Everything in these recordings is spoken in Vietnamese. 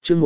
chương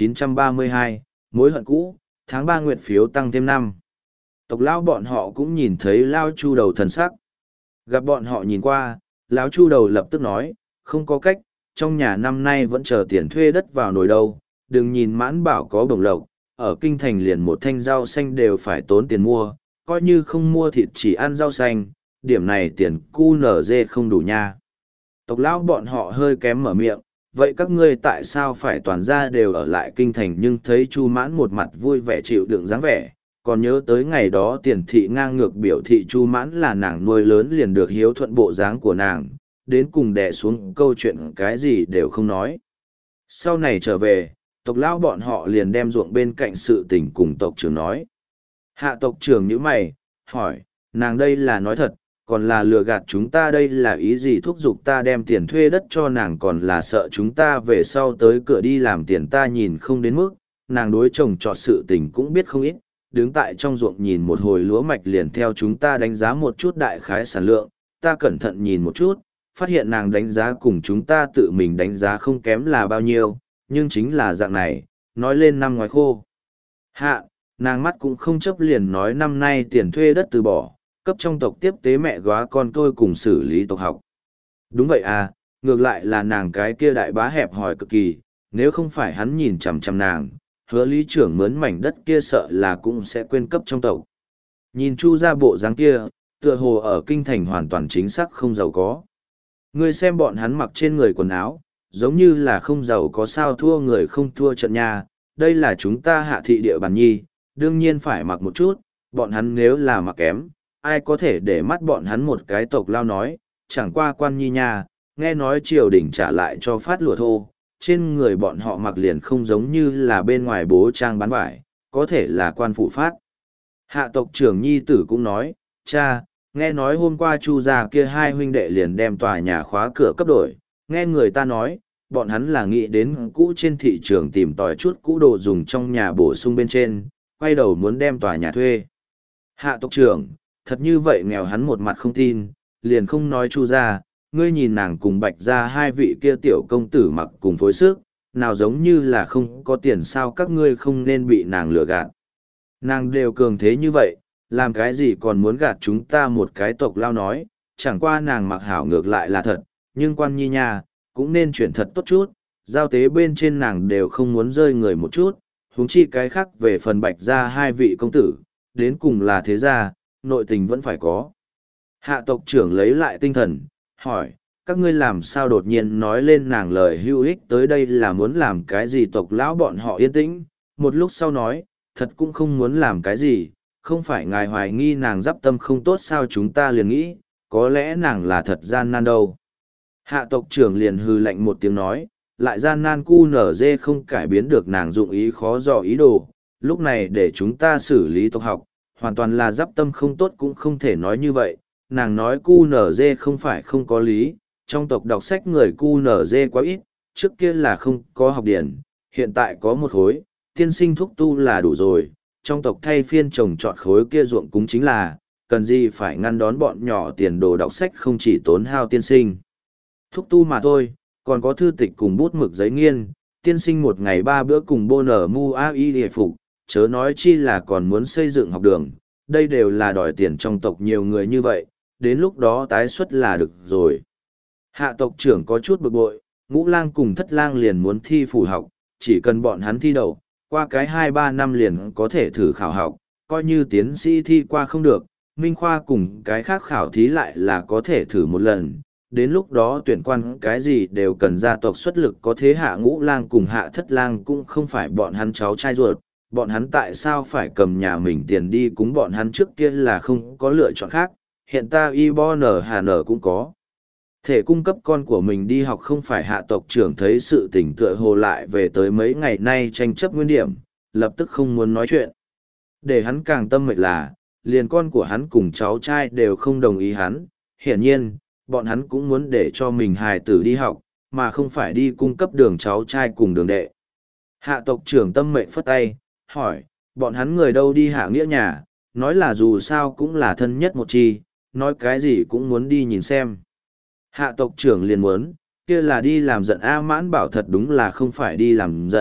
1932, mối hận cũ, tháng 3 nguyện phiếu tăng thêm 5. Tộc lão bọn họ cũng nhìn thấy Lao Chu Đầu thần sắc. Gặp bọn họ nhìn qua, lão Chu Đầu lập tức nói, không có cách, trong nhà năm nay vẫn chờ tiền thuê đất vào nồi đâu, đừng nhìn Mãn Bảo có bổng lộc, ở kinh thành liền một thanh rau xanh đều phải tốn tiền mua, coi như không mua thịt chỉ ăn rau xanh, điểm này tiền cu nở dê không đủ nha. Tộc lão bọn họ hơi kém mở miệng, vậy các ngươi tại sao phải toàn ra đều ở lại kinh thành, nhưng thấy Chu Mãn một mặt vui vẻ chịu đựng dáng vẻ, còn nhớ tới ngày đó Tiền thị ngang ngược biểu thị Chu Mãn là nàng nuôi lớn liền được hiếu thuận bộ dáng của nàng, đến cùng đè xuống câu chuyện cái gì đều không nói. Sau này trở về, tộc lão bọn họ liền đem ruộng bên cạnh sự tình cùng tộc trưởng nói. Hạ tộc trưởng nhíu mày, hỏi, nàng đây là nói thật, còn là lừa gạt chúng ta, đây là ý gì, thúc giục ta đem tiền thuê đất cho nàng, còn là sợ chúng ta về sau tới cửa đi làm tiền, ta nhìn không đến mức. Nàng đối chồng trọt sự tình cũng biết không ít, đứng tại trong ruộng nhìn một hồi lúa mạch liền theo chúng ta đánh giá một chút đại khái sản lượng, ta cẩn thận nhìn một chút, phát hiện nàng đánh giá cùng chúng ta tự mình đánh giá không kém là bao nhiêu, nhưng chính là dạng này, nói lên năm ngoái khô. Hạ, nàng mắt cũng không chấp liền nói năm nay tiền thuê đất từ bỏ, cấp trong tộc tiếp tế mẹ góa con tôi cùng xử lý tộc học. Đúng vậy à, ngược lại là nàng cái kia đại bá hẹp hòi cực kỳ, nếu không phải hắn nhìn chằm chằm nàng, hứa lý trưởng mướn mảnh đất kia sợ là cũng sẽ quên cấp trong tộc. Nhìn Chu ra bộ dáng kia, tựa hồ ở kinh thành hoàn toàn chính xác không giàu có. Ngươi xem bọn hắn mặc trên người quần áo, giống như là không giàu có sao thua người không thua trận nhà, đây là chúng ta Hạ thị địa bàn nhi, đương nhiên phải mặc một chút, bọn hắn nếu là mặc kém, ai có thể để mắt bọn hắn. Một cái tộc lao nói, chẳng qua quan nhi nha, nghe nói triều đình trả lại cho phát lụa thô, trên người bọn họ mặc liền không giống như là bên ngoài bố trang bán vải, có thể là quan phụ phát. Hạ tộc trưởng nhi tử cũng nói, cha, nghe nói hôm qua Chu gia kia hai huynh đệ liền đem tòa nhà khóa cửa cấp đổi, nghe người ta nói, bọn hắn là nghĩ đến cũ trên thị trường tìm tòi chút cũ đồ dùng trong nhà bổ sung bên trên, quay đầu muốn đem tòa nhà thuê. Hạ tộc trưởng, thật như vậy nghèo, hắn một mặt không tin, liền không nói Chu gia, ngươi nhìn nàng cùng Bạch gia hai vị kia tiểu công tử mặc cùng phối sức, nào giống như là không có tiền, sao các ngươi không nên bị nàng lừa gạt. Nàng đều cường thế như vậy, làm cái gì còn muốn gạt chúng ta, một cái tộc lao nói, chẳng qua nàng mặc hảo ngược lại là thật, nhưng quan nhi nha, cũng nên chuyển thật tốt chút, giao tế bên trên nàng đều không muốn rơi người một chút, huống chi cái khác về phần Bạch gia hai vị công tử, đến cùng là thế gia, nội tình vẫn phải có. Hạ tộc trưởng lấy lại tinh thần, hỏi, các ngươi làm sao đột nhiên nói lên nàng lời hữu ích tới đây, là muốn làm cái gì? Tộc lão bọn họ yên tĩnh, một lúc sau nói, thật cũng không muốn làm cái gì, không phải ngài hoài nghi nàng giáp tâm không tốt sao, chúng ta liền nghĩ, có lẽ nàng là thật gian nan đâu. Hạ tộc trưởng liền hừ lạnh một tiếng nói, lại gian nan cu nở dê không cải biến được nàng dụng ý khó dò ý đồ, lúc này để chúng ta xử lý tộc học, hoàn toàn là giáp tâm không tốt, cũng không thể nói như vậy. Nàng nói cu nở dê không phải không có lý, trong tộc đọc sách người cu nở dê quá ít, trước kia là không có học điển, hiện tại có một khối, tiên sinh thúc tu là đủ rồi, trong tộc thay phiên trồng trọt khối kia ruộng cúng chính là, cần gì phải ngăn đón bọn nhỏ tiền đồ đọc sách, không chỉ tốn hao tiên sinh thúc tu mà thôi, còn có thư tịch cùng bút mực giấy nghiên, tiên sinh một ngày 3 bữa cùng bô nở mu a y hề phục, chớ nói chi là còn muốn xây dựng học đường, đây đều là đòi tiền trong tộc nhiều người như vậy, đến lúc đó tái xuất là được rồi. Hạ tộc trưởng có chút bực bội, Ngũ lang cùng Thất lang liền muốn thi phủ học, chỉ cần bọn hắn thi đậu, qua cái 2-3 năm liền có thể thử khảo học, coi như tiến sĩ thi qua không được, Minh Khoa cùng cái khác khảo thí lại là có thể thử một lần. Đến lúc đó tuyển quan cái gì đều cần gia tộc xuất lực, có thế Hạ Ngũ lang cùng Hạ Thất lang cũng không phải bọn hắn cháu trai ruột, bọn hắn tại sao phải cầm nhà mình tiền đi cúng, bọn hắn trước kia là không có lựa chọn khác, hiện ta y bo nở hà nở cũng có thể cung cấp con của mình đi học. Không phải. Hạ tộc trưởng thấy sự tình tựa hồ lại về tới mấy ngày nay tranh chấp nguyên điểm, lập tức không muốn nói chuyện. Để hắn càng tâm mệt là, liền con của hắn cùng cháu trai đều không đồng ý hắn, hiển nhiên, bọn hắn cũng muốn để cho mình hài tử đi học, mà không phải đi cung cấp đường cháu trai cùng đường đệ. Hạ tộc trưởng tâm mệnh phất tay, hỏi, bọn hắn người đâu đi Hạ Nghĩa nhà, nói là dù sao cũng là thân nhất một chi, nói cái gì cũng muốn đi nhìn xem. Hạ tộc trưởng liền muốn, kia là đi làm giận. A Mãn Bảo thật đúng là không phải đi làm giận,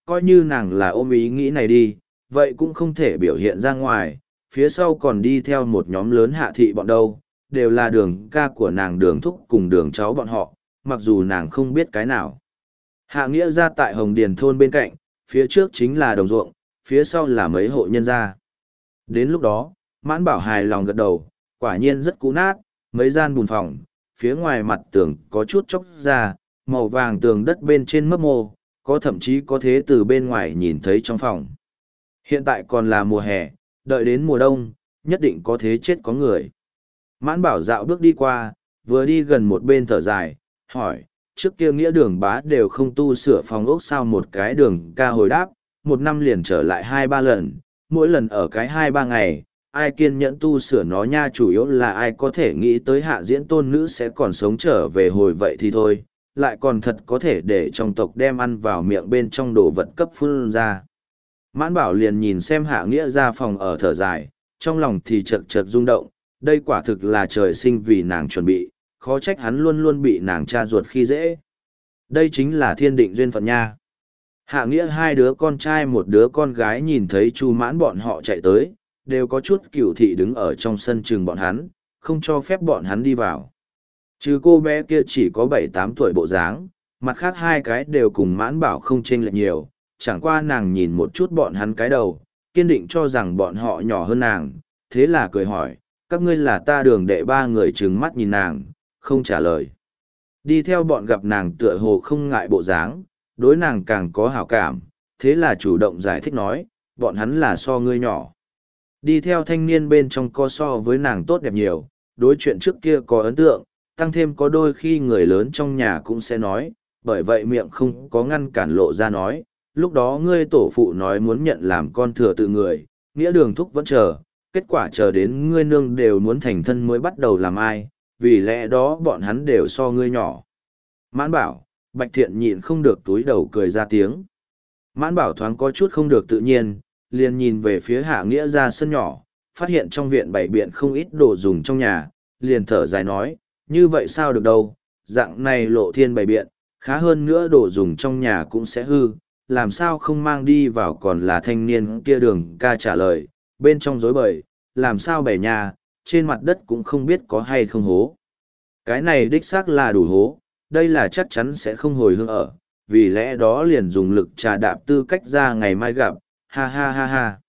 coi như nàng là ôm ý nghĩ này đi, vậy cũng không thể biểu hiện ra ngoài, phía sau còn đi theo một nhóm lớn hạ thị bọn đâu, đều là đường ca của nàng Đường Thúc cùng đường cháu bọn họ, mặc dù nàng không biết cái nào. Hạ Nghĩa ra tại Hồng Điền thôn bên cạnh, phía trước chính là đồng ruộng, phía sau là mấy hộ nhân gia. Đến lúc đó, Mãn Bảo hài lòng gật đầu, quả nhiên rất cũ nát, mấy gian bùn phòng, phía ngoài mặt tường có chút chóc ra, màu vàng tường đất bên trên mấp mô, có thậm chí có thế từ bên ngoài nhìn thấy trong phòng. Hiện tại còn là mùa hè, đợi đến mùa đông, nhất định có thế chết có người. Mãn Bảo dạo bước đi qua, vừa đi gần một bên thở dài, hỏi, trước kia Nghĩa Đường bá đều không tu sửa phòng ốc sao? Một cái Đường ca hồi đáp, một năm liền trở lại 2-3 lần, mỗi lần ở cái 2-3 ngày, ai kiên nhẫn tu sửa nó nha, chủ yếu là ai có thể nghĩ tới Hạ Diễn tôn nữ sẽ còn sống trở về hồi vậy thì thôi, lại còn thật có thể để trong tộc đem ăn vào miệng bên trong đồ vật cấp phun ra. Mãn Bảo liền nhìn xem Hạ Nghĩa ra phòng ở thở dài, trong lòng thì chật chật rung động, đây quả thực là trời sinh vì nàng chuẩn bị, khó trách hắn luôn luôn bị nàng cha ruột khi dễ. Đây chính là thiên định duyên phận nha. Hạ Nghĩa hai đứa con trai một đứa con gái nhìn thấy Chu Mãn bọn họ chạy tới, đều có chút cửu thị đứng ở trong sân chừng bọn hắn, không cho phép bọn hắn đi vào. Trừ cô bé kia chỉ có 7-8 tuổi bộ dáng, mặt khác hai cái đều cùng Mãn Bảo không chênh lệch nhiều, chẳng qua nàng nhìn một chút bọn hắn cái đầu, kiên định cho rằng bọn họ nhỏ hơn nàng, thế là cười hỏi, các ngươi là ta Đường đệ. Ba người trừng mắt nhìn nàng, không trả lời. Đi theo bọn gặp nàng tựa hồ không ngại bộ dáng, đối nàng càng có hảo cảm, thế là chủ động giải thích nói, bọn hắn là so ngươi nhỏ. Đi theo thanh niên bên trong có so với nàng tốt đẹp nhiều, đối chuyện trước kia có ấn tượng, tăng thêm có đôi khi người lớn trong nhà cũng sẽ nói, bởi vậy miệng không có ngăn cản lộ ra nói, lúc đó ngươi tổ phụ nói muốn nhận làm con thừa tự người, Nghĩa Đường thúc vẫn chờ, kết quả chờ đến ngươi nương đều muốn thành thân mới bắt đầu làm ai, vì lẽ đó bọn hắn đều so ngươi nhỏ. Mãn Bảo, Bạch Thiện nhịn không được túi đầu cười ra tiếng. Mãn Bảo thoáng có chút không được tự nhiên, liền nhìn về phía Hạ Nghĩa ra sân nhỏ, phát hiện trong viện bày biện không ít đồ dùng trong nhà, liền thở dài nói, như vậy sao được đâu, dạng này lộ thiên bày biện, khá hơn nữa đồ dùng trong nhà cũng sẽ hư, làm sao không mang đi vào. Còn là thanh niên kia Đường ca trả lời, bên trong rối bời, làm sao bày nhà, trên mặt đất cũng không biết có hay không hố. Cái này đích xác là đủ hố, đây là chắc chắn sẽ không hồi hương ở, vì lẽ đó liền dùng lực trà đạp tư cách ra ngày mai gặp, ha ha ha ha.